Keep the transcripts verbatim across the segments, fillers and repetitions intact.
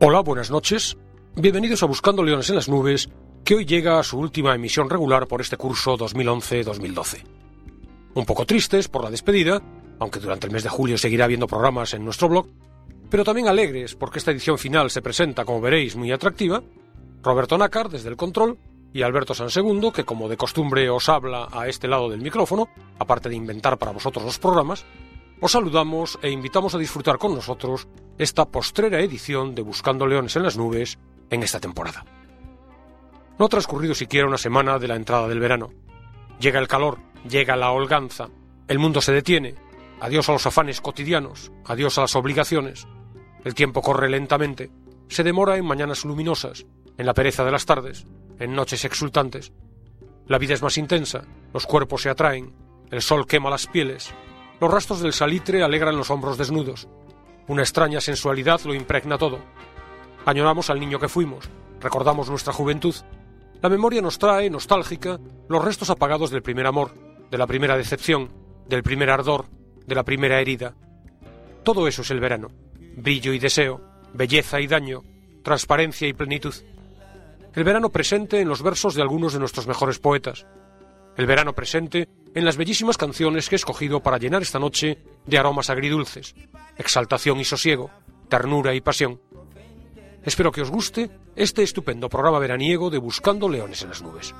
Hola, buenas noches. Bienvenidos a Buscando Leones en las Nubes, que hoy llega a su última emisión regular por este curso dos mil once dos mil doce. Un poco tristes por la despedida, aunque durante el mes de julio seguirá habiendo programas en nuestro blog, pero también alegres porque esta edición final se presenta, como veréis, muy atractiva. Roberto Nácar, desde el control, y Alberto Sansegundo, que como de costumbre os habla a este lado del micrófono, aparte de inventar para vosotros los programas, os saludamos e invitamos a disfrutar con nosotros esta postrera edición de Buscando Leones en las Nubes en esta temporada. No ha transcurrido siquiera una semana de la entrada del verano. Llega el calor, llega la holganza, el mundo se detiene, adiós a los afanes cotidianos, adiós a las obligaciones. El tiempo corre lentamente, se demora en mañanas luminosas, en la pereza de las tardes, en noches exultantes. La vida es más intensa, los cuerpos se atraen, el sol quema las pieles, los rastros del salitre alegran los hombros desnudos. Una extraña sensualidad lo impregna todo. Añoramos al niño que fuimos, recordamos nuestra juventud. La memoria nos trae, nostálgica, los restos apagados del primer amor, de la primera decepción, del primer ardor, de la primera herida. Todo eso es el verano. Brillo y deseo, belleza y daño, transparencia y plenitud. El verano presente en los versos de algunos de nuestros mejores poetas. El verano presente en las bellísimas canciones que he escogido para llenar esta noche de aromas agridulces, exaltación y sosiego, ternura y pasión. Espero que os guste este estupendo programa veraniego de Buscando Leones en las Nubes.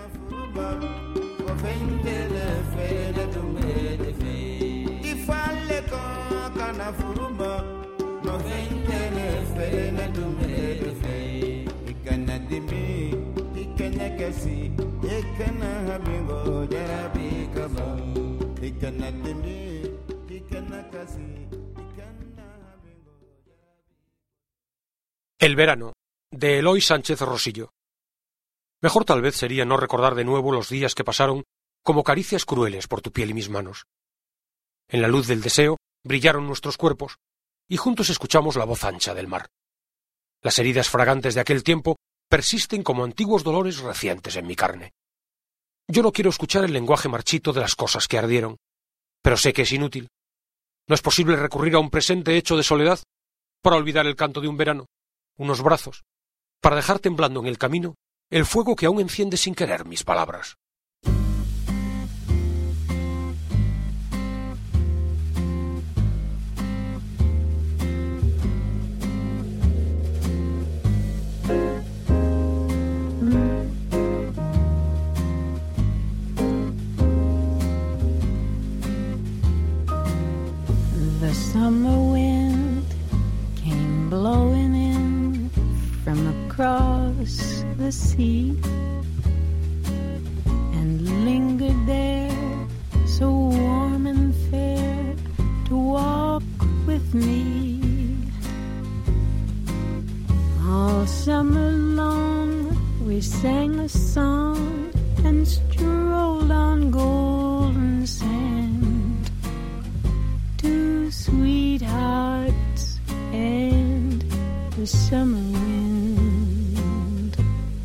El verano, de Eloy Sánchez Rosillo. Mejor tal vez sería no recordar de nuevo los días que pasaron como caricias crueles por tu piel y mis manos. En la luz del deseo brillaron nuestros cuerpos, y juntos escuchamos la voz ancha del mar. Las heridas fragantes de aquel tiempo persisten como antiguos dolores recientes en mi carne. Yo no quiero escuchar el lenguaje marchito de las cosas que ardieron, pero sé que es inútil. No es posible recurrir a un presente hecho de soledad para olvidar el canto de un verano, unos brazos, para dejar temblando en el camino el fuego que aún enciende sin querer mis palabras. The summer wind came blowing in from across the sea and lingered there so warm and fair to walk with me. All summer long we sang a song and strolled on golden sand, two sweethearts and the summer wind.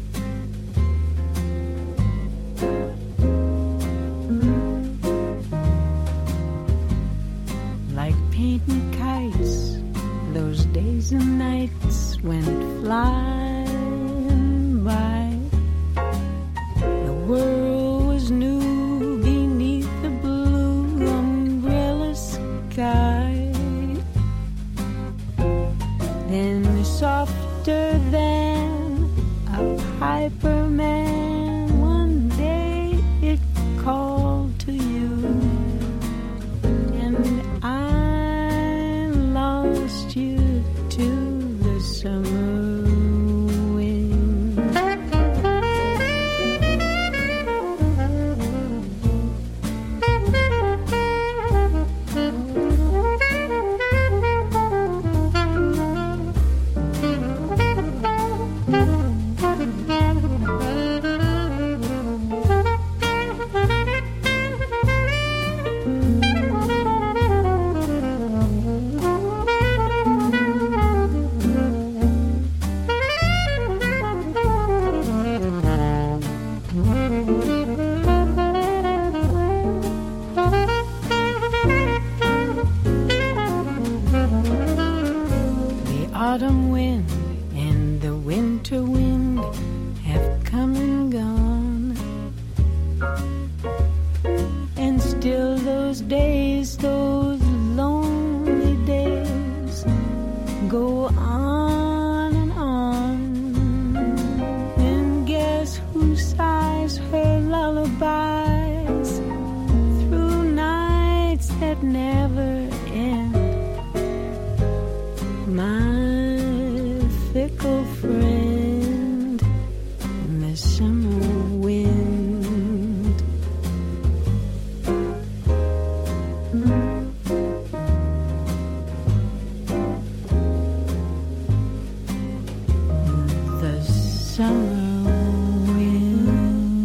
Like painting kites, those days and nights went flying by. The world was new beneath the blue umbrella sky. Then softer than a piper man, one day it called to you, and I lost you to the summer wind. autumn wind those days, those lonely days go on and on. And guess who sighs her lullabies through nights that never end? My fickle friend, the summer wind. The summer wind.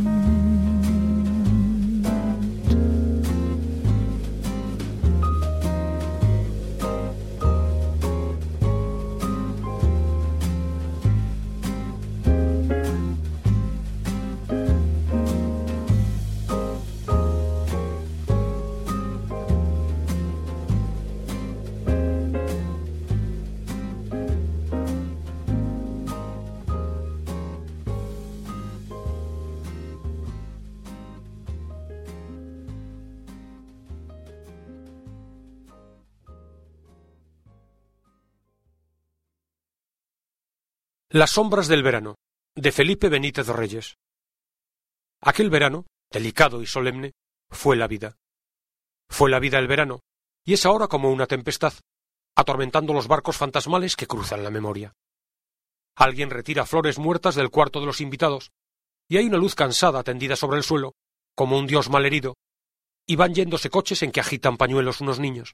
Las sombras del verano, de Felipe Benítez Reyes. Aquel verano, delicado y solemne, fue la vida. Fue la vida el verano, y es ahora como una tempestad, atormentando los barcos fantasmales que cruzan la memoria. Alguien retira flores muertas del cuarto de los invitados, y hay una luz cansada tendida sobre el suelo, como un dios malherido, y van yéndose coches en que agitan pañuelos unos niños.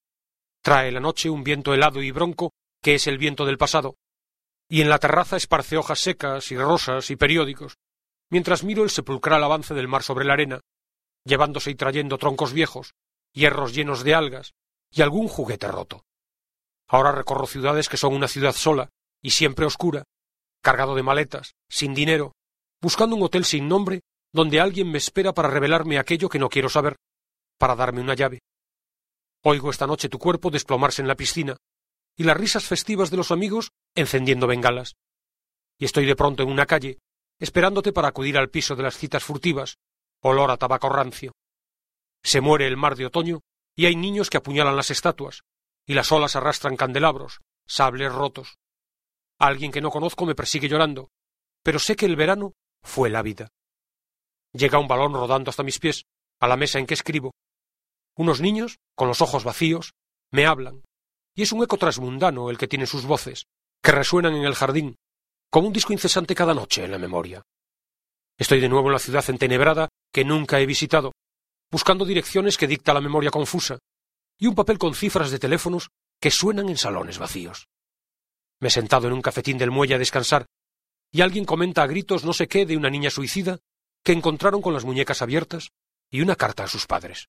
Trae la noche un viento helado y bronco, que es el viento del pasado, y en la terraza esparce hojas secas y rosas y periódicos, mientras miro el sepulcral avance del mar sobre la arena, llevándose y trayendo troncos viejos, hierros llenos de algas y algún juguete roto. Ahora recorro ciudades que son una ciudad sola y siempre oscura, cargado de maletas, sin dinero, buscando un hotel sin nombre donde alguien me espera para revelarme aquello que no quiero saber, para darme una llave. Oigo esta noche tu cuerpo desplomarse en la piscina, y las risas festivas de los amigos encendiendo bengalas. Y estoy de pronto en una calle, esperándote para acudir al piso de las citas furtivas, olor a tabaco rancio. Se muere el mar de otoño, y hay niños que apuñalan las estatuas, y las olas arrastran candelabros, sables rotos. Alguien que no conozco me persigue llorando, pero sé que el verano fue la vida. Llega un balón rodando hasta mis pies, a la mesa en que escribo. Unos niños, con los ojos vacíos, me hablan, y es un eco transmundano el que tiene sus voces, que resuenan en el jardín, como un disco incesante cada noche en la memoria. Estoy de nuevo en la ciudad entenebrada que nunca he visitado, buscando direcciones que dicta la memoria confusa, y un papel con cifras de teléfonos que suenan en salones vacíos. Me he sentado en un cafetín del muelle a descansar, y alguien comenta a gritos no sé qué de una niña suicida que encontraron con las muñecas abiertas y una carta a sus padres.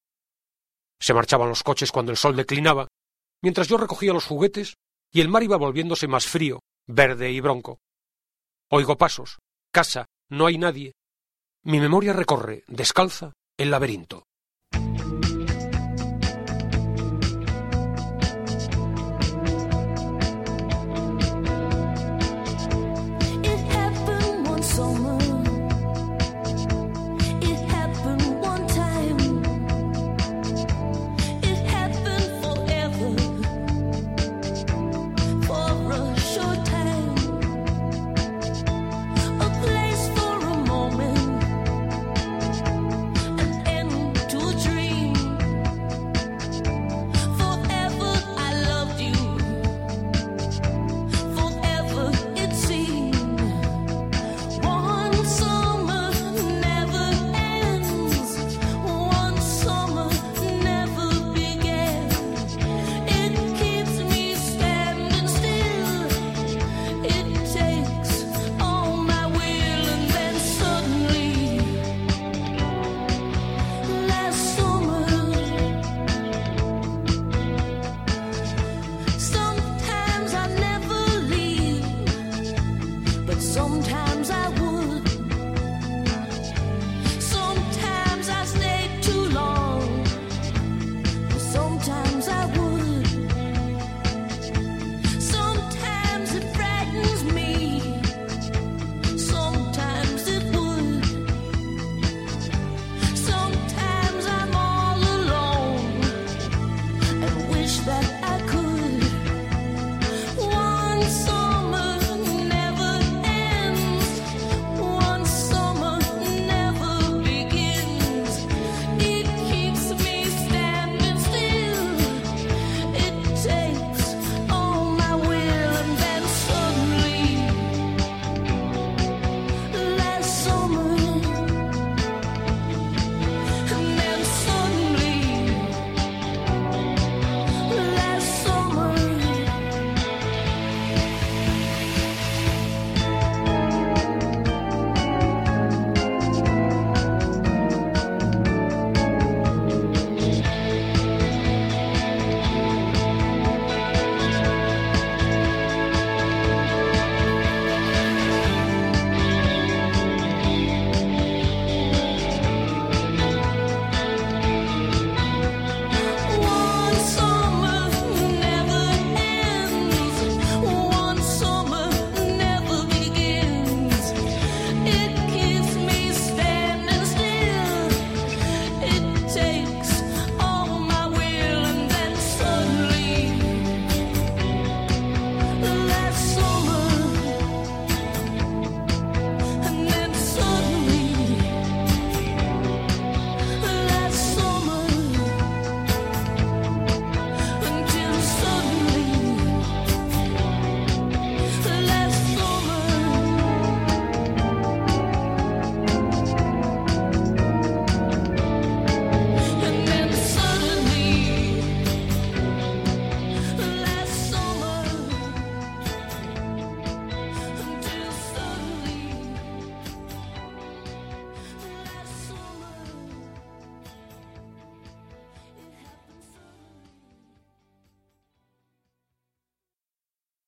Se marchaban los coches cuando el sol declinaba, mientras yo recogía los juguetes y el mar iba volviéndose más frío, verde y bronco. Oigo pasos, casa, no hay nadie. Mi memoria recorre, descalza, el laberinto.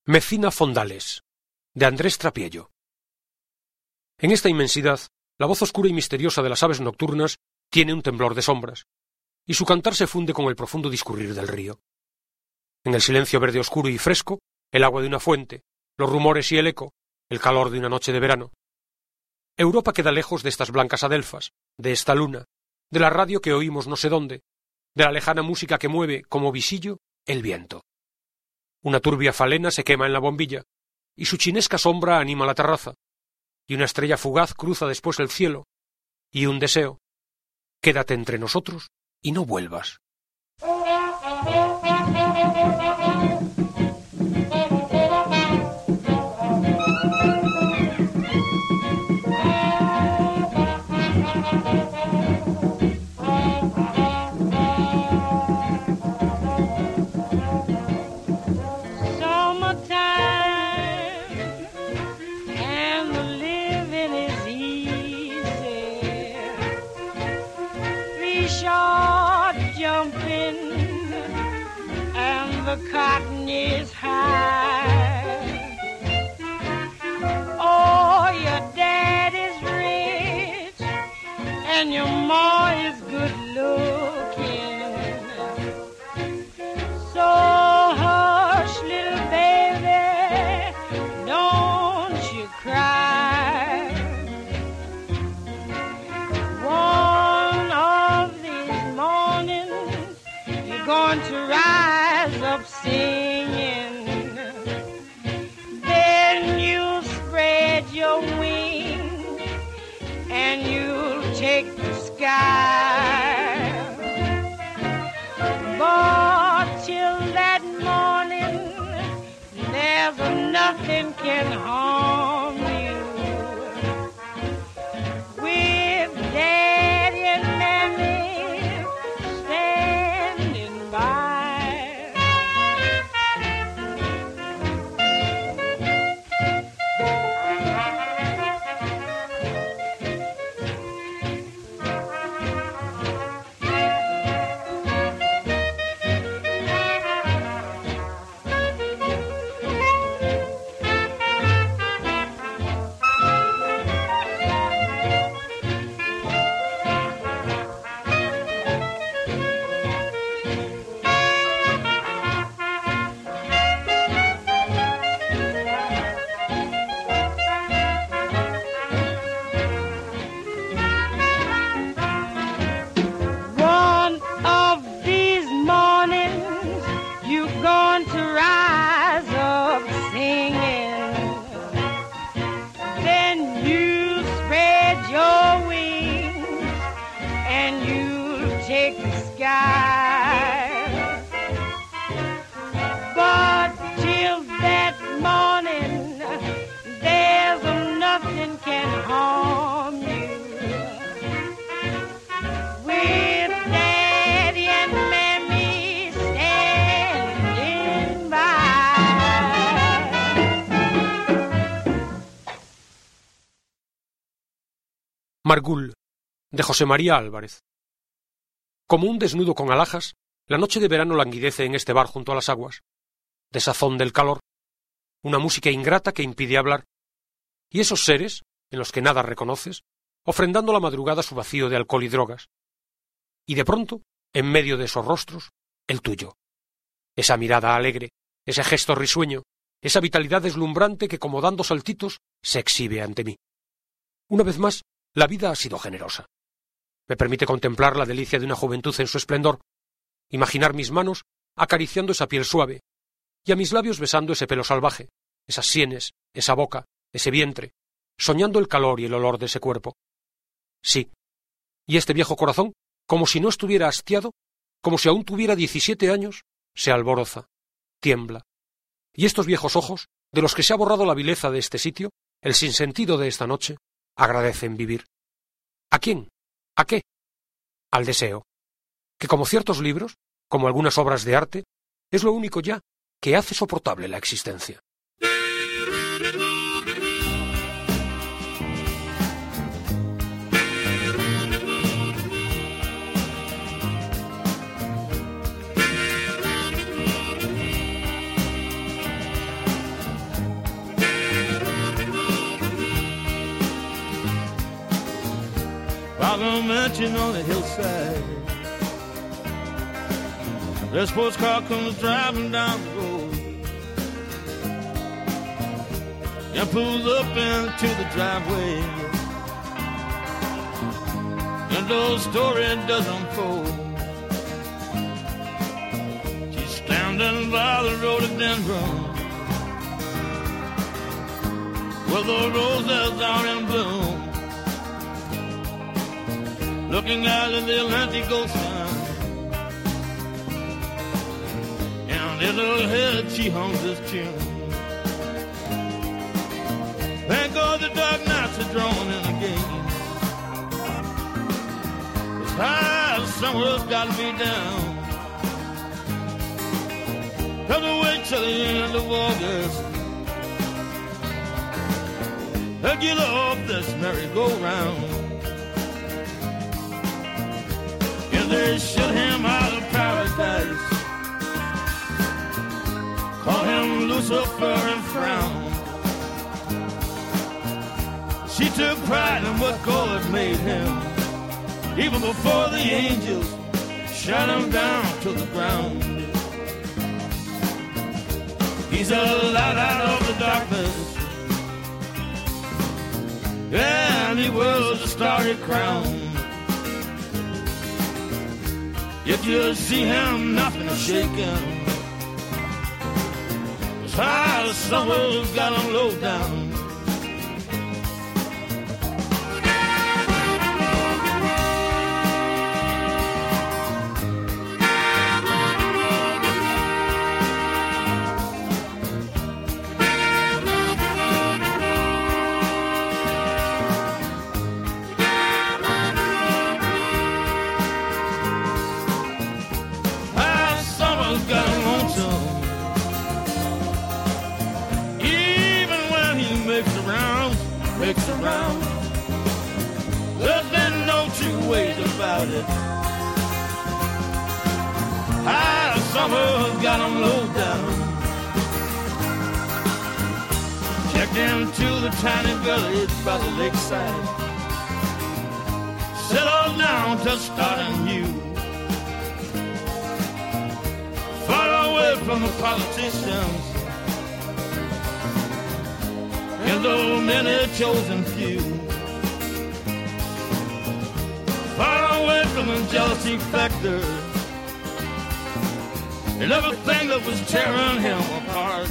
Mecina Fondales, de Andrés Trapiello. En esta inmensidad, la voz oscura y misteriosa de las aves nocturnas tiene un temblor de sombras, y su cantar se funde con el profundo discurrir del río. En el silencio verde oscuro y fresco, el agua de una fuente, los rumores y el eco, el calor de una noche de verano. Europa queda lejos de estas blancas adelfas, de esta luna, de la radio que oímos no sé dónde, de la lejana música que mueve, como visillo, el viento. Una turbia falena se quema en la bombilla, y su chinesca sombra anima la terraza, y una estrella fugaz cruza después el cielo, y un deseo: quédate entre nosotros y no vuelvas. The cotton is high. Oh, your dad is rich and your ma is good looking. So hush, little baby, don't you cry. One of these mornings you're going to rise up singing, then you'll spread your wings and you'll take the sky. But till that morning, there's nothing can harm you. With Daddy and Mammy standing by. Margul, de José María Álvarez. Como un desnudo con alhajas, la noche de verano languidece en este bar junto a las aguas. Desazón del calor, una música ingrata que impide hablar, y esos seres, en los que nada reconoces, ofrendando la madrugada su vacío de alcohol y drogas. Y de pronto, en medio de esos rostros, el tuyo. Esa mirada alegre, ese gesto risueño, esa vitalidad deslumbrante que, como dando saltitos, se exhibe ante mí. Una vez más, la vida ha sido generosa. Me permite contemplar la delicia de una juventud en su esplendor, imaginar mis manos acariciando esa piel suave, y a mis labios besando ese pelo salvaje, esas sienes, esa boca, ese vientre, soñando el calor y el olor de ese cuerpo. Sí, y este viejo corazón, como si no estuviera hastiado, como si aún tuviera diecisiete años, se alboroza, tiembla. Y estos viejos ojos, de los que se ha borrado la vileza de este sitio, el sinsentido de esta noche, agradecen vivir. ¿A quién? ¿A qué? Al deseo, que como ciertos libros, como algunas obras de arte, es lo único ya que hace soportable la existencia. a mansion on the hillside. That sports car comes driving down the road and pulls up into the driveway, and the story does unfold. She's standing by the rhododendron where the roses are in bloom, looking out at the Atlantic Ocean, and in her head she hums this tune. Thank God the dark nights are drawn in again. As high as summer's got to be down, 'cause we wait till the end of August to get off this merry-go-round. And they shut him out of paradise, call him Lucifer and frown. She took pride in what God made him, even before the angels shut him down to the ground. He's a light out of the darkness, and he wears a starry crown. If you see him, nothing is shaking. As high as summer's got him low down. Makes around, there's been no two ways about it. High summer's got him low down. Checked into the tiny village by the lakeside, settled down to start anew, far away from the politicians and the many chosen few, far away from the jealousy factor and everything that was tearing him apart,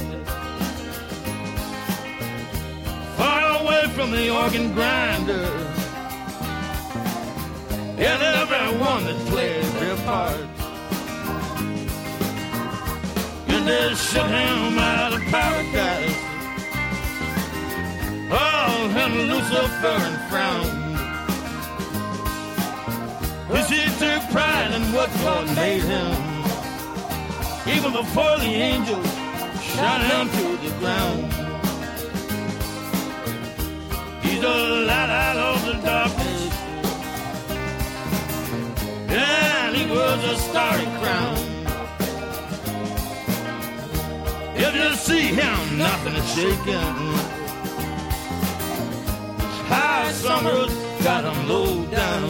far away from the organ grinder and everyone that played their part. And they shut him out of paradise, oh, and Lucifer and frown. Cause he took pride in what God made him, even before the angels shot him to the ground. He's a light out of the darkness, and he wears a starry crown. If you see him, nothing is shaking. High summer's got him low down.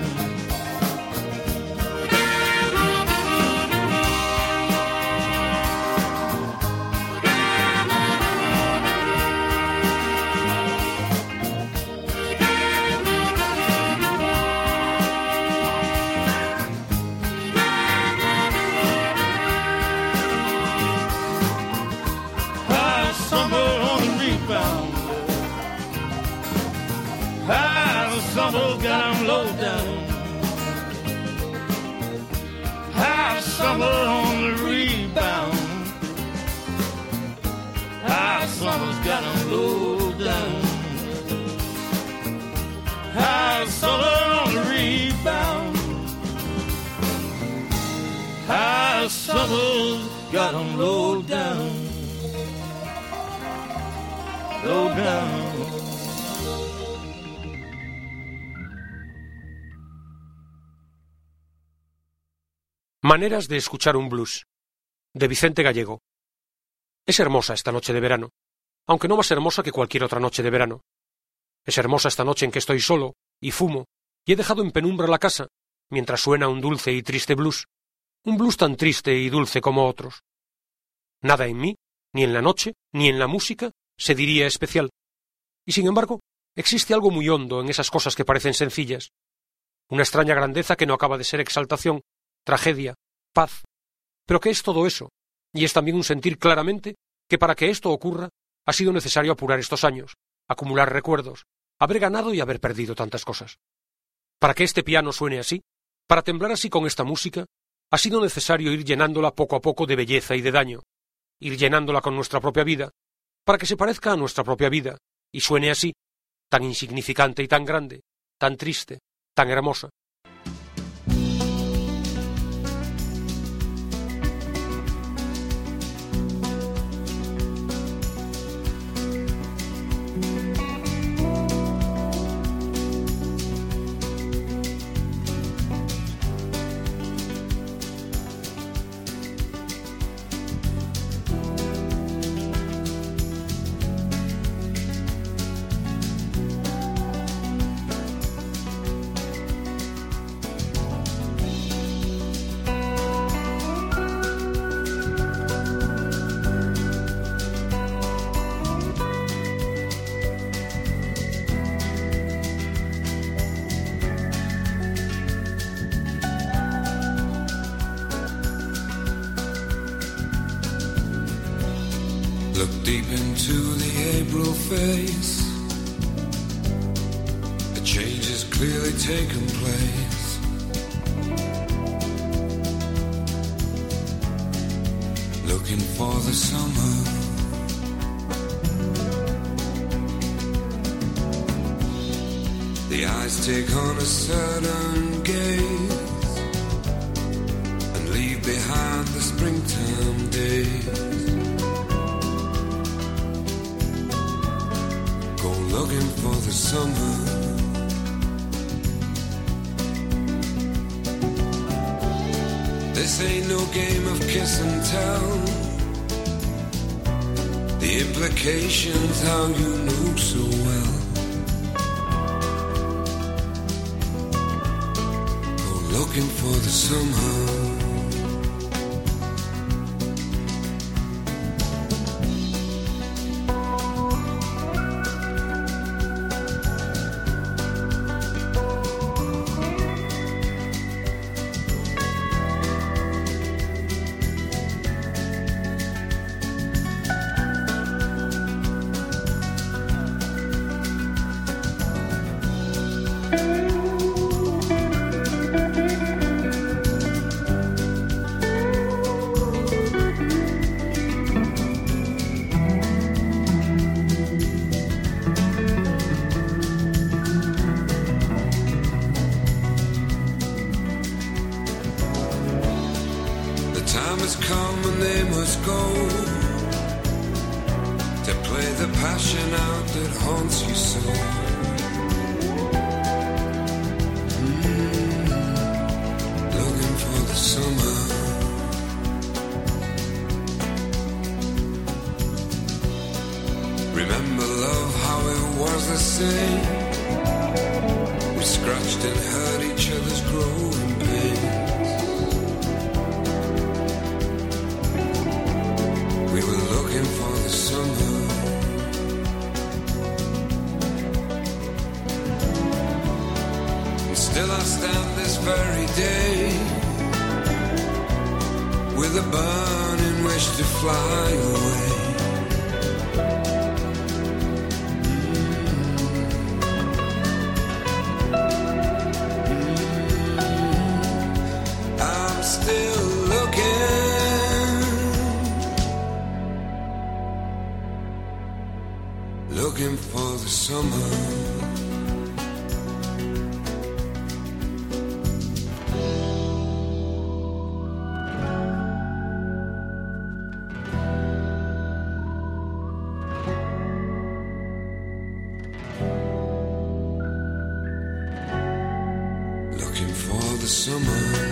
High summer on the rebound, high summer's got him low down. High summer on the rebound, high summer's got him low down. High summer on the rebound, high summer's got him low down, low down. Maneras de escuchar un blues, de Vicente Gallego. Es hermosa esta noche de verano, aunque no más hermosa que cualquier otra noche de verano. Es hermosa esta noche en que estoy solo, y fumo, y he dejado en penumbra la casa, mientras suena un dulce y triste blues, un blues tan triste y dulce como otros. Nada en mí, ni en la noche, ni en la música, se diría especial, y sin embargo, existe algo muy hondo en esas cosas que parecen sencillas, una extraña grandeza que no acaba de ser exaltación, tragedia, paz, pero que es todo eso, y es también un sentir claramente que para que esto ocurra ha sido necesario apurar estos años, acumular recuerdos, haber ganado y haber perdido tantas cosas. Para que este piano suene así, para temblar así con esta música, ha sido necesario ir llenándola poco a poco de belleza y de daño, ir llenándola con nuestra propia vida, para que se parezca a nuestra propia vida, y suene así, tan insignificante y tan grande, tan triste, tan hermosa. Look deep into the April face. A change has clearly taken place. Looking for the summer. The eyes take on a certain gaze and leave behind the springtime days. Looking for the summer. This ain't no game of kiss and tell. The implications how you know so well. Go looking for the summer. Time has come and they must go to play the passion out that haunts you so. Mm, looking for the summer. Remember love, how it was the same. We scratched and hurt each other's growing pain. We were looking for the summer. And still I stand this very day with a burning wish to fly away. Mm-hmm. I'm still looking. Looking for the summer. Looking for the summer.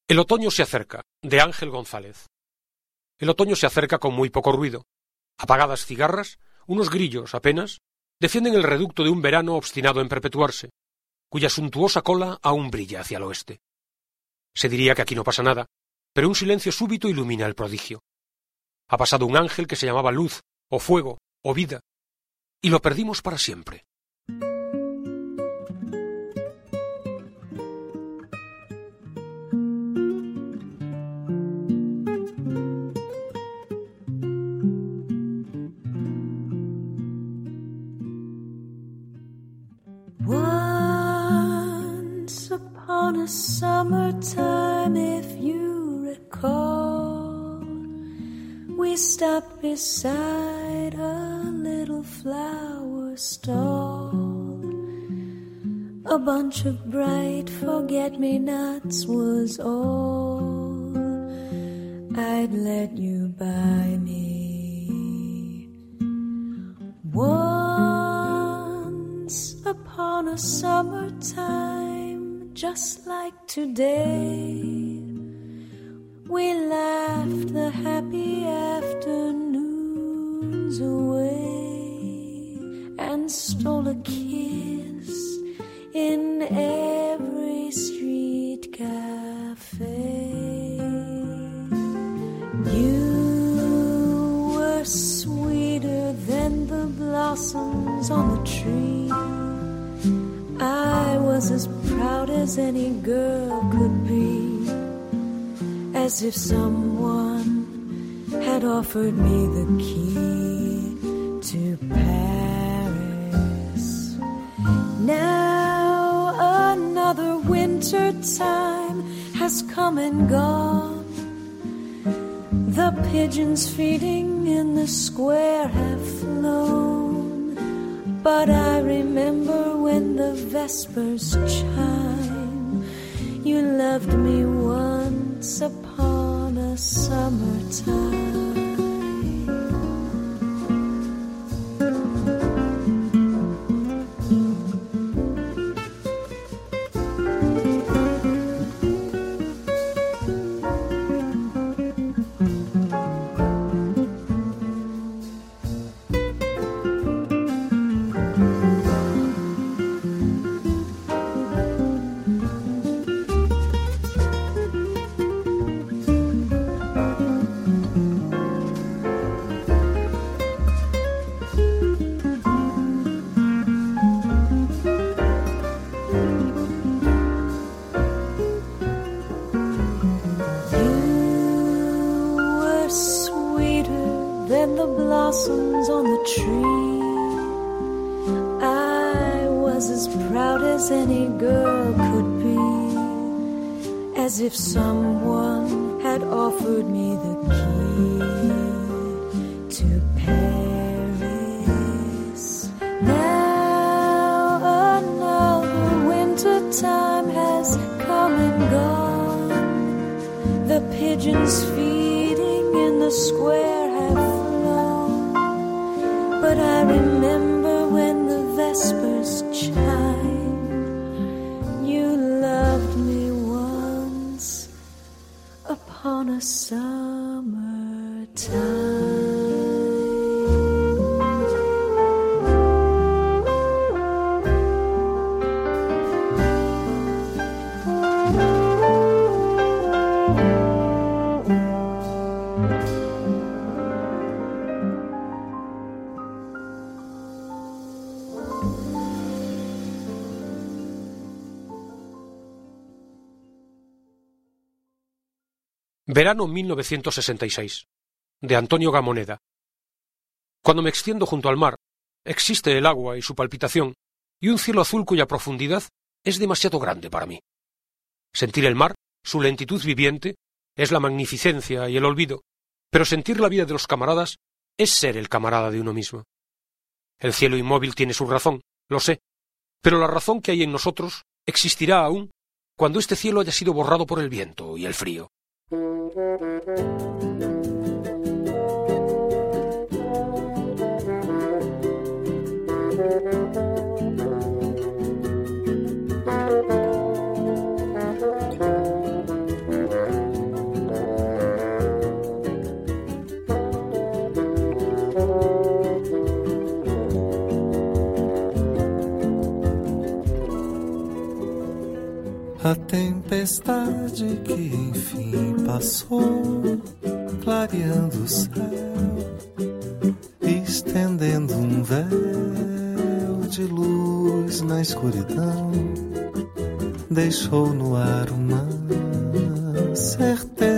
El otoño se acerca, de Ángel González. El otoño se acerca con muy poco ruido. Apagadas cigarras, unos grillos apenas, defienden el reducto de un verano obstinado en perpetuarse, cuya suntuosa cola aún brilla hacia el oeste. Se diría que aquí no pasa nada, pero un silencio súbito ilumina el prodigio. Ha pasado un ángel que se llamaba luz, o fuego, o vida, y lo perdimos para siempre. Once upon a summertime, if you recall, we stopped beside a little flower stall. A bunch of bright forget-me-nots was all I'd let you buy me. Once upon a summertime, just like today, we laughed the happy afternoons away and stole a kiss in every street cafe. You were sweeter than the blossoms on the tree. I was as proud as any girl could be, as if someone had offered me the key to Paris. Now another winter time has come and gone. The pigeons feeding in the square have flown, but I remember when the vespers chime, you loved me once upon a summertime. Blossoms on the tree. I was as proud as any girl could be, as if someone had offered me the key to Paris. Now another winter time has come and gone. The pigeons feeding in the square have but I remember when the vespers chime, you loved me once upon a summertime. Verano mil novecientos sesenta y seis, de Antonio Gamoneda. Cuando me extiendo junto al mar, existe el agua y su palpitación, y un cielo azul cuya profundidad es demasiado grande para mí. Sentir el mar, su lentitud viviente, es la magnificencia y el olvido, pero sentir la vida de los camaradas es ser el camarada de uno mismo. El cielo inmóvil tiene su razón, lo sé, pero la razón que hay en nosotros existirá aún cuando este cielo haya sido borrado por el viento y el frío. tempestade que enfim passou, clareando o céu, estendendo um véu de luz na escuridão, deixou no ar uma certeza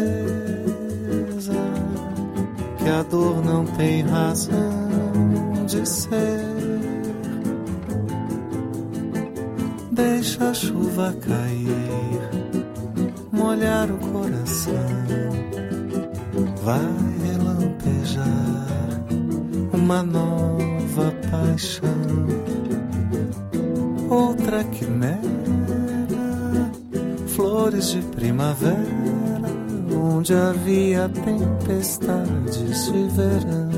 que a dor não tem razão de ser. Deixa a chuva cair, molhar o coração, vai relampejar uma nova paixão, outra quimera, flores de primavera, onde havia tempestades de verão.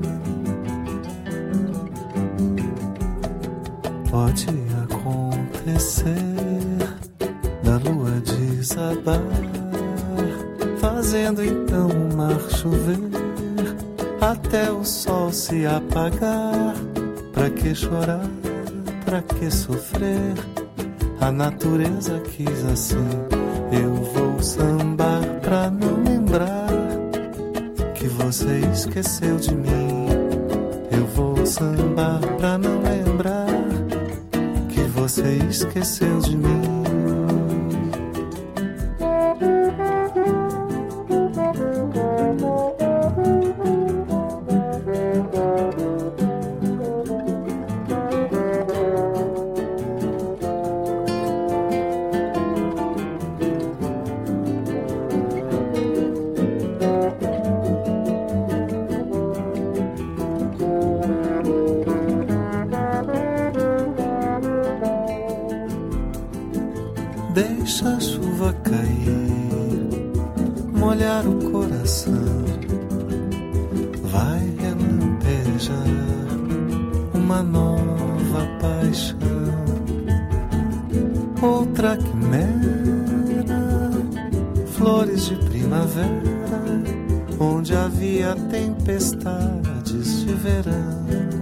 Pode acontecer da lua desabar, fazendo então o mar chover, até o sol se apagar. Pra que chorar, pra que sofrer? A natureza quis assim. Eu vou sambar pra não lembrar que você esqueceu de mim. Eu vou sambar pra não lembrar que você esqueceu de mim. Deixa a chuva cair, molhar o coração, vai relampejar uma nova paixão, outra quimera, flores de primavera, onde havia tempestades de verão.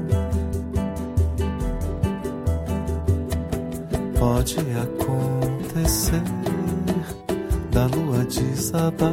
Pode acontecer da lua desabar,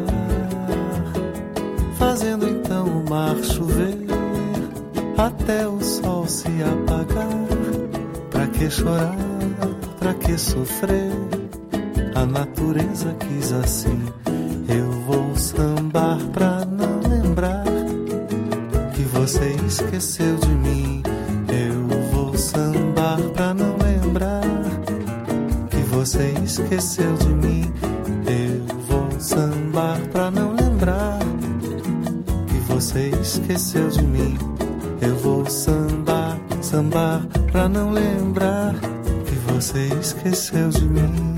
fazendo então o mar chover, até o sol se apagar. Pra que chorar, pra que sofrer? A natureza quis assim. Eu vou sambar pra não lembrar que você esqueceu de mim. Eu vou sambar pra não lembrar que você esqueceu de mim. Eu vou sambar pra não lembrar que você esqueceu de mim. Eu vou sambar, sambar pra não lembrar que você esqueceu de mim.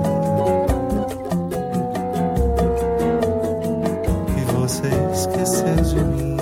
Que você esqueceu de mim.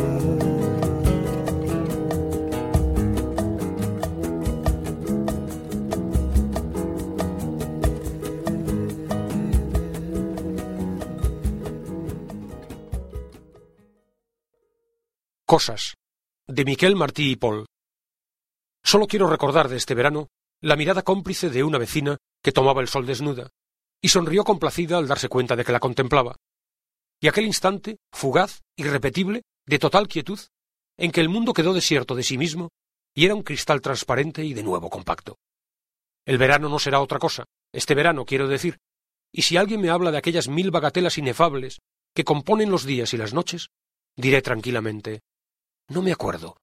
Cosas, de Miquel Martí y Pol. Solo quiero recordar de este verano la mirada cómplice de una vecina que tomaba el sol desnuda y sonrió complacida al darse cuenta de que la contemplaba. Y aquel instante, fugaz, irrepetible, de total quietud, en que el mundo quedó desierto de sí mismo y era un cristal transparente y de nuevo compacto. El verano no será otra cosa, este verano quiero decir, y si alguien me habla de aquellas mil bagatelas inefables que componen los días y las noches, diré tranquilamente: no me acuerdo.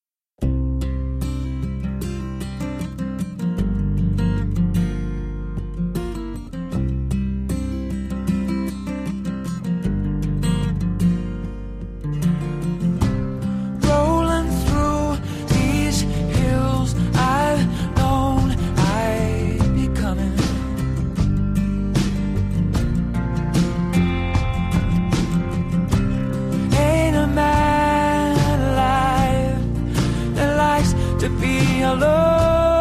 Rolling through these hills I've known I'd be coming. Ain't a man alive that likes to be alone.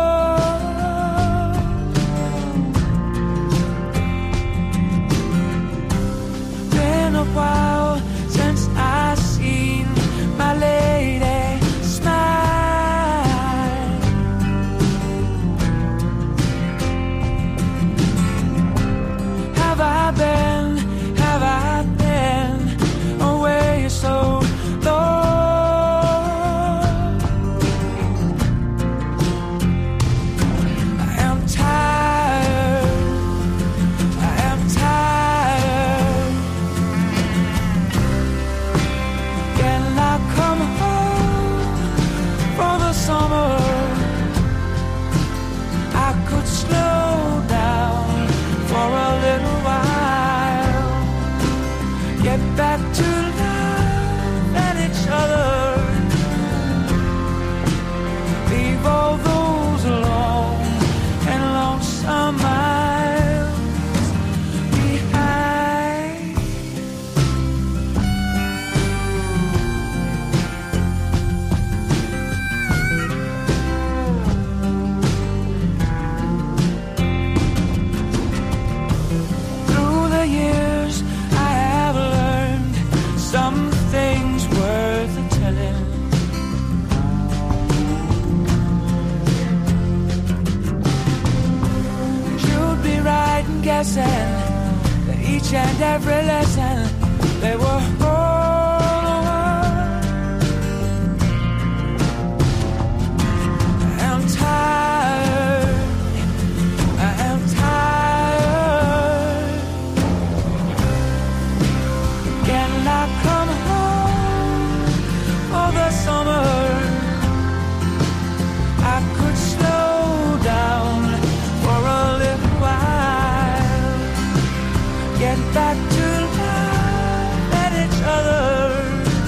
Been a while since I seen my lady smile. Have I been back to love and each other. Leave all those long and lonesome miles behind. Through the years I have learned some things worth telling. You'd be right in guessing that each and every lesson they were all over. I'm tired, I am tired. Can I come home for the summer? I could slow down for a little while, get back to love and each other,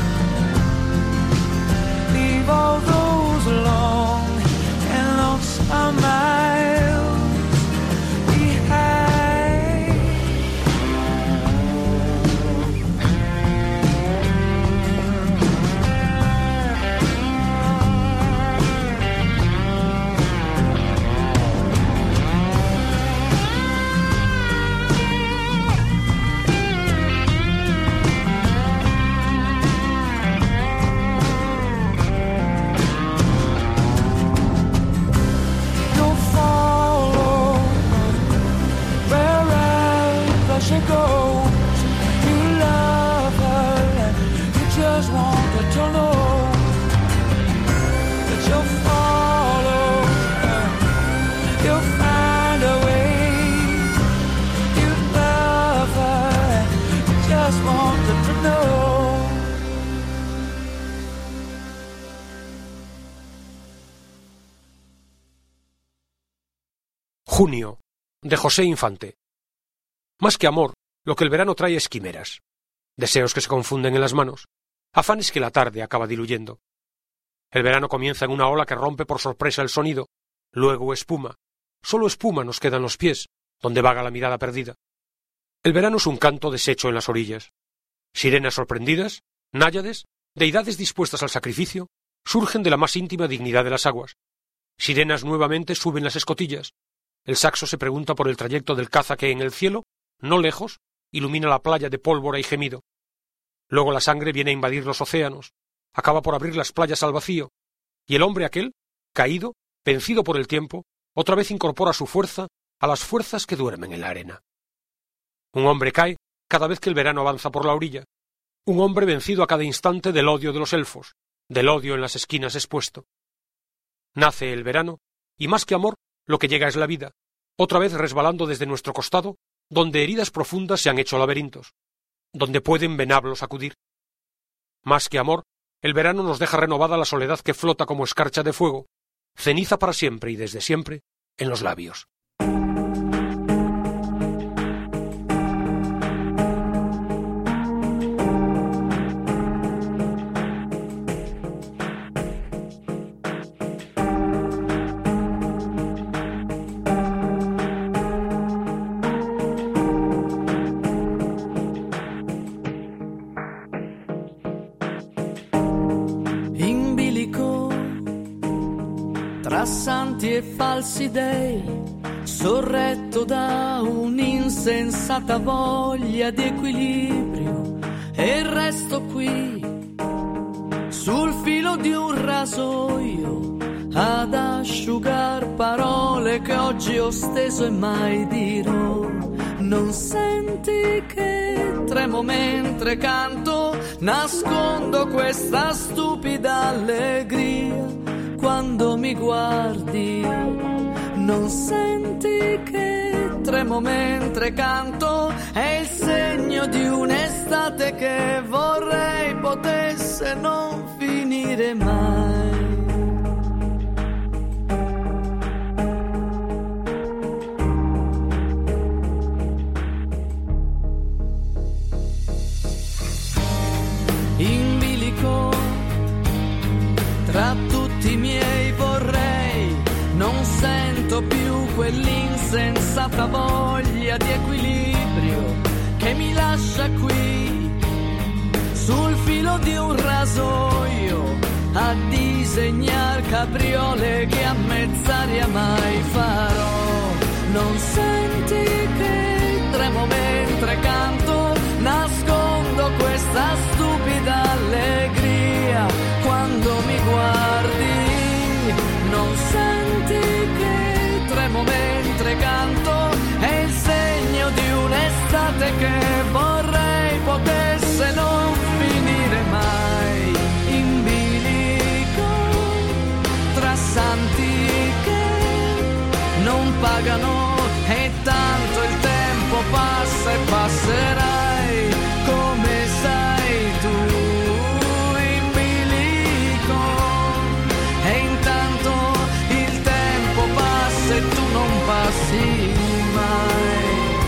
leave all those long and lonesome miles behind. You'll follow wherever she goes. You love her and you just want her to know that you'll follow her. You'll find a way. You love her and you just want her to know. Junio, de José Infante. Más que amor, lo que el verano trae es quimeras, deseos que se confunden en las manos, afanes que la tarde acaba diluyendo. El verano comienza en una ola que rompe por sorpresa el sonido, luego espuma. Solo espuma nos quedan los pies, donde vaga la mirada perdida. El verano es un canto deshecho en las orillas. Sirenas sorprendidas, náyades, deidades dispuestas al sacrificio, surgen de la más íntima dignidad de las aguas. Sirenas nuevamente suben las escotillas. El saxo se pregunta por el trayecto del caza que en el cielo, no lejos, ilumina la playa de pólvora y gemido. Luego la sangre viene a invadir los océanos, acaba por abrir las playas al vacío, y el hombre aquel, caído, vencido por el tiempo, otra vez incorpora su fuerza a las fuerzas que duermen en la arena. Un hombre cae cada vez que el verano avanza por la orilla, un hombre vencido a cada instante del odio de los elfos, del odio en las esquinas expuesto. Nace el verano, y más que amor, lo que llega es la vida, otra vez resbalando desde nuestro costado, donde heridas profundas se han hecho laberintos, donde pueden venablos acudir. Más que amor, el verano nos deja renovada la soledad que flota como escarcha de fuego, ceniza para siempre y desde siempre en los labios. Tra santi e falsi dei, sorretto da un'insensata voglia di equilibrio, e resto qui sul filo di un rasoio ad asciugar parole che oggi ho steso e mai dirò. Non senti che tremo mentre canto, nascondo questa stupida allegria quando mi guardi. Non senti che tremo mentre canto, è il segno di un'estate che vorrei potesse non finire mai. quell'insensata voglia di equilibrio che mi lascia qui sul filo di un rasoio a disegnar capriole che a mezz'aria mai farò. Non senti che tremo mentre canto, nascondo questa stupida allegria quando mi guardi. Non senti che tremo mentre canto, è il segno di un'estate che vorrei potesse non finire mai. In bilico tra santi che non pagano e tanto il tempo passa e passerai come sai tu. In bilico e intanto il tempo passa e tu non passi mai.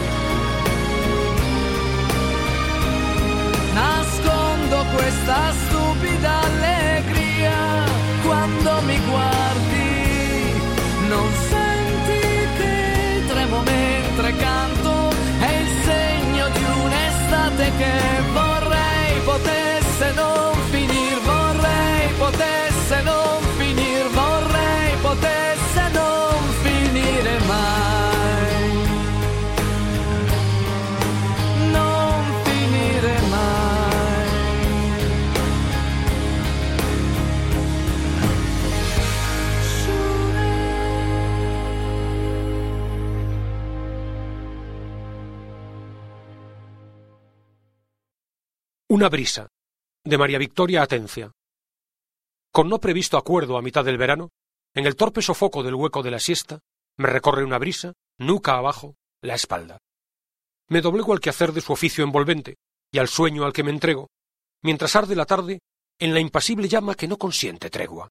Nascondo questa stupida allegria quando mi guardi. Non senti che tremo mentre canto, è il segno di un'estate che vorrei potesse non finir, vorrei potesse non finir, vorrei potesse non finire mai, non finire mai. Una brisa, de María Victoria Atencia. Con no previsto acuerdo a mitad del verano, en el torpe sofoco del hueco de la siesta, me recorre una brisa, nuca abajo, la espalda. Me doblego al quehacer de su oficio envolvente y al sueño al que me entrego, mientras arde la tarde en la impasible llama que no consiente tregua.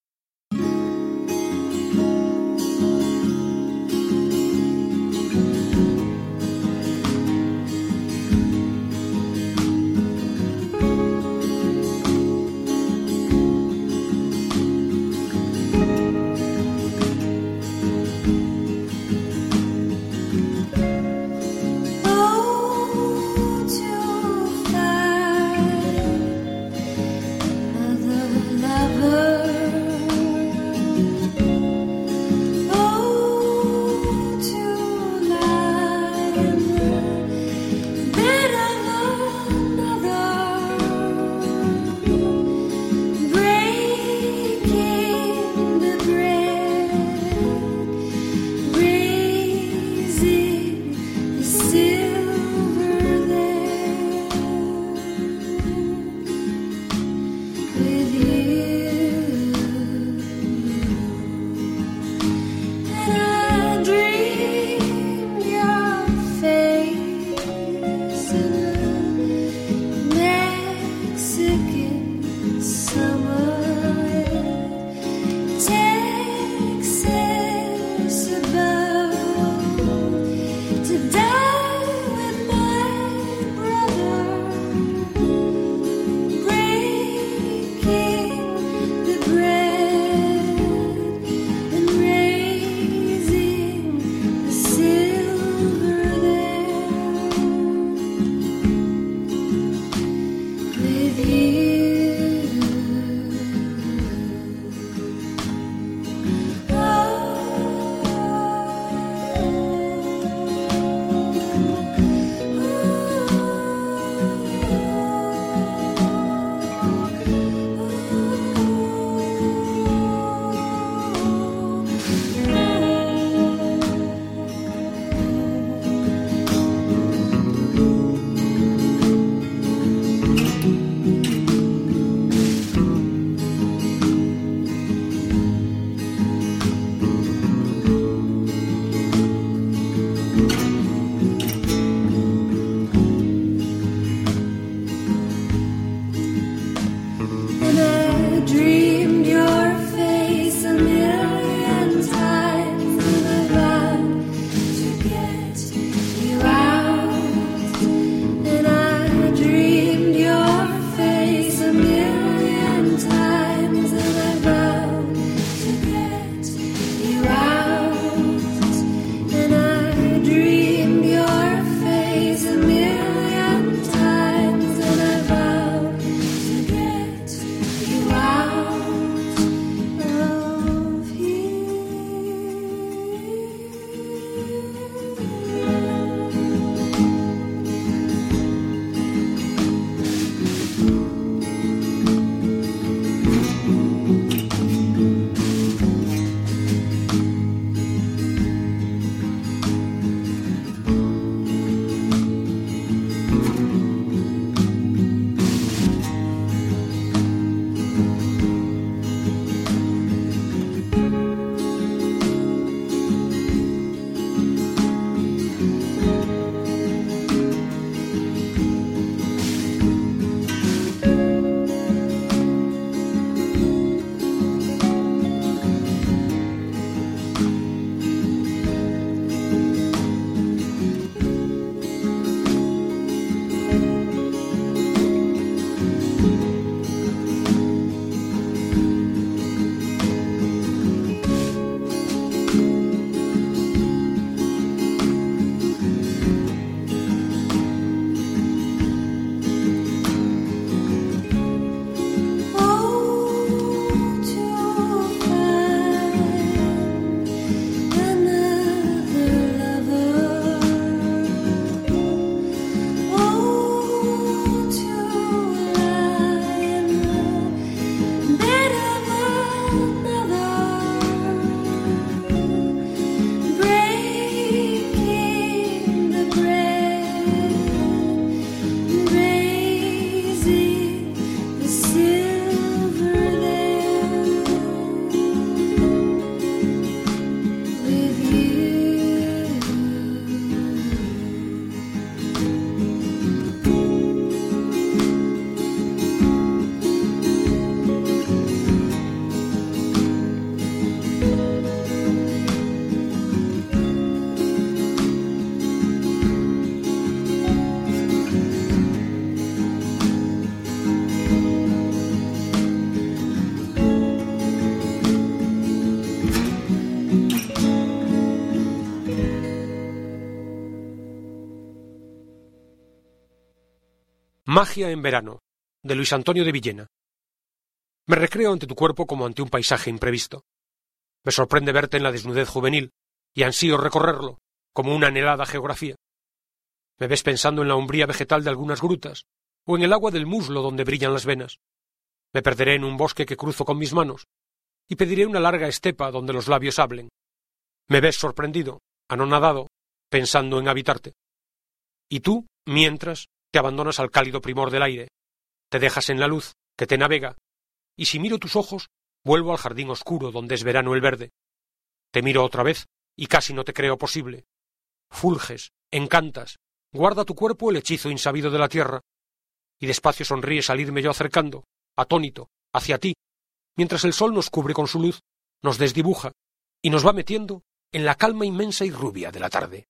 Magia en verano, de Luis Antonio de Villena. Me recreo ante tu cuerpo como ante un paisaje imprevisto. Me sorprende verte en la desnudez juvenil y ansío recorrerlo como una anhelada geografía. Me ves pensando en la umbría vegetal de algunas grutas o en el agua del muslo donde brillan las venas. Me perderé en un bosque que cruzo con mis manos y pediré una larga estepa donde los labios hablen. Me ves sorprendido, anonadado, pensando en habitarte. Y tú, mientras, te abandonas al cálido primor del aire, te dejas en la luz que te navega, y si miro tus ojos, vuelvo al jardín oscuro donde es verano el verde. Te miro otra vez y casi no te creo posible. Fulges, encantas, guarda tu cuerpo el hechizo insabido de la tierra, y despacio sonríes al irme yo acercando, atónito, hacia ti, mientras el sol nos cubre con su luz, nos desdibuja y nos va metiendo en la calma inmensa y rubia de la tarde.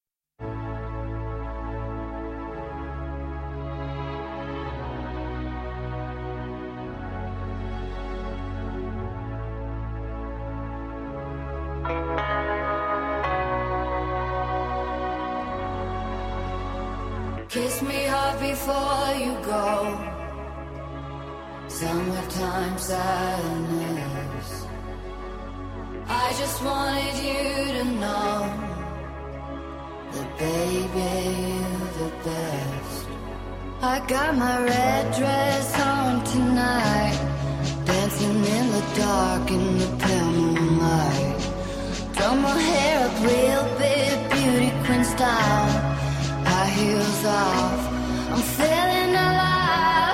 Kiss me hard before you go. Summertime sadness. I just wanted you to know that baby, you're the best. I got my red dress on tonight, dancing in the dark in the pale moonlight. Done my hair up real big, beauty queen style. High heels off, I'm feeling alive.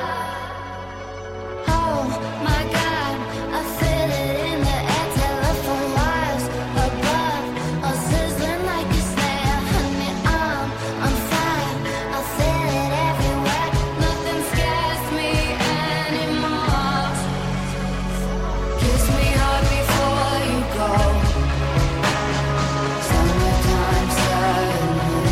Oh my God, I feel it in the air, telephone wires above, all sizzling like a snare. Honey, I'm on fire, I feel it everywhere. Nothing scares me anymore. Kiss me hard before you go. Summertime sadness.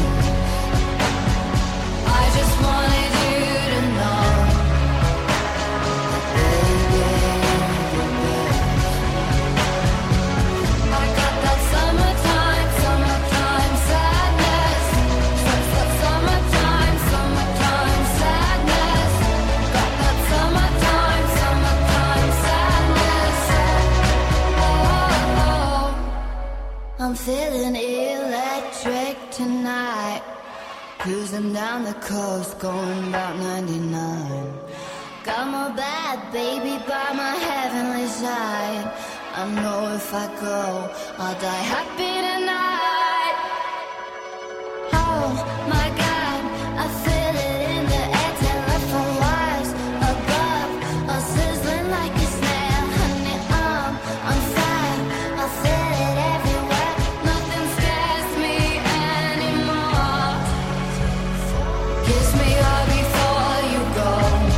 I just wanted you to know that baby, you're the best. I got that summertime, summertime sadness. Summertime, summertime sadness. Got that summertime, summertime sadness. Oh, I'm feeling electric tonight. Cruising down the coast, going about ninety-nine. Got my bad baby by my heavenly side. I know if I go, I'll die happy tonight. Oh my God, I feel it in the air, telephone wires above, all sizzling like a snare. Honey, I'm on fire, I feel it everywhere. Nothing scares me anymore. Kiss me hard before you go.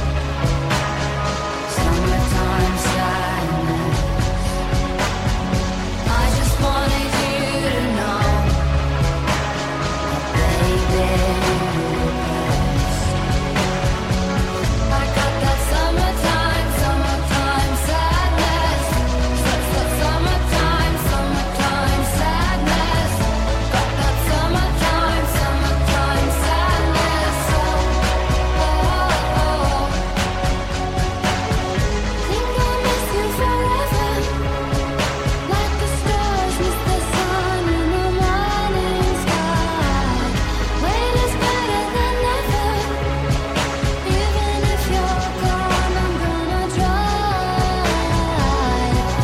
Summertime sadness. I just wanted you to know that baby, you're the best. I got that summertime, summertime sadness. Summertime, summertime sadness. Got that summertime, summertime sadness. Oh, oh, oh. Think I'll miss you forever, like the stars miss the sun in the morning sky. Wait is better than never. Even if you're gone, I'm gonna try.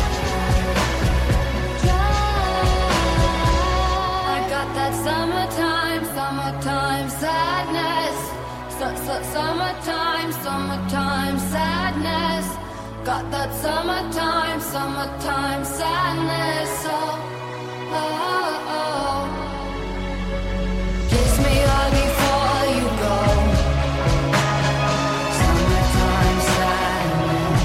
I got that summertime, summertime sadness. Su- su- Summertime, summertime sadness. Got that summertime, summertime sadness. Oh, oh, oh. Kiss me hard before you go. Summertime sadness.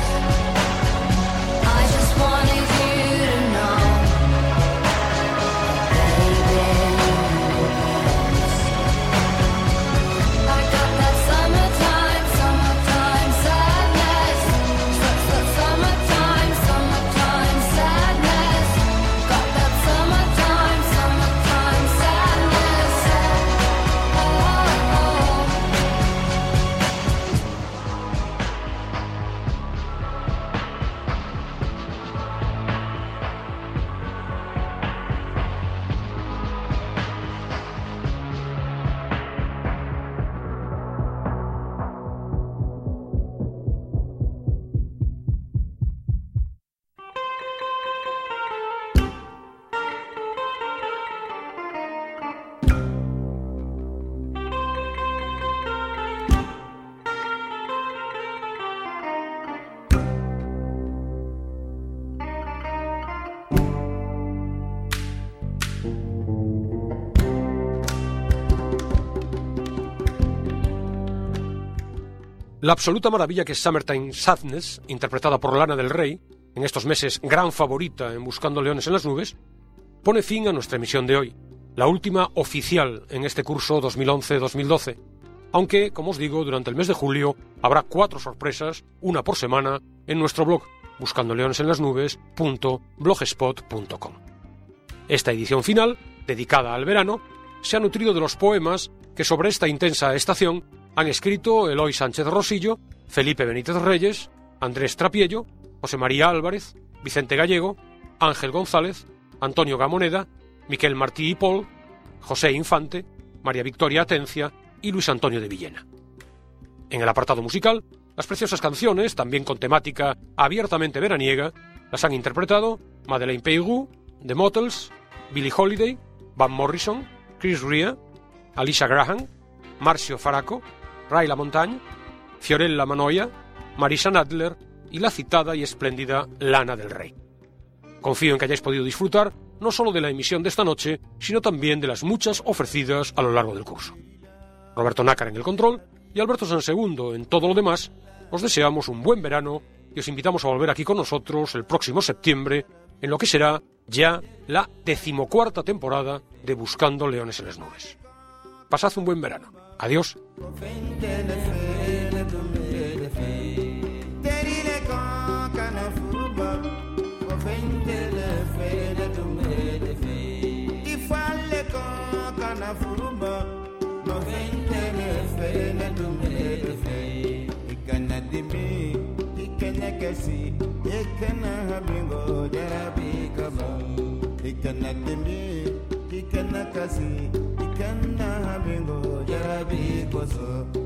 I just wanted you to know that baby, you're the best. I got that summertime, summertime sadness. Su- su- Summertime, summertime sadness. Got that summertime, La absoluta maravilla que es Summertime Sadness, interpretada por Lana del Rey, en estos meses gran favorita en Buscando Leones en las Nubes, pone fin a nuestra emisión de hoy, la última oficial en este curso dos mil once dos mil doce, aunque, como os digo, durante el mes de julio habrá cuatro sorpresas, una por semana, en nuestro blog, buscando leones en las nubes punto blogspot punto com. Esta edición final, dedicada al verano, se ha nutrido de los poemas que sobre esta intensa estación han escrito Eloy Sánchez Rosillo, Felipe Benítez Reyes, Andrés Trapiello, José María Álvarez, Vicente Gallego, Ángel González, Antonio Gamoneda, Miquel Martí y Pol, José Infante, María Victoria Atencia y Luis Antonio de Villena. En el apartado musical, las preciosas canciones, también con temática abiertamente veraniega, las han interpretado Madeleine Peyroux, The Mottles, Billie Holiday, Van Morrison, Chris Rea, Alicia Graham, Marcio Faraco, Ray LaMontagne, Fiorella Manoia, Marisa Nadler y la citada y espléndida Lana del Rey. Confío en que hayáis podido disfrutar no solo de la emisión de esta noche, sino también de las muchas ofrecidas a lo largo del curso. Roberto Nácar en el control y Alberto Sansegundo en todo lo demás, os deseamos un buen verano y os invitamos a volver aquí con nosotros el próximo septiembre en lo que será ya la decimocuarta temporada de Buscando Leones en las Nubes. Pasad un buen verano. Adiós. Ikana kasi, ikana habingo, jarabi koso.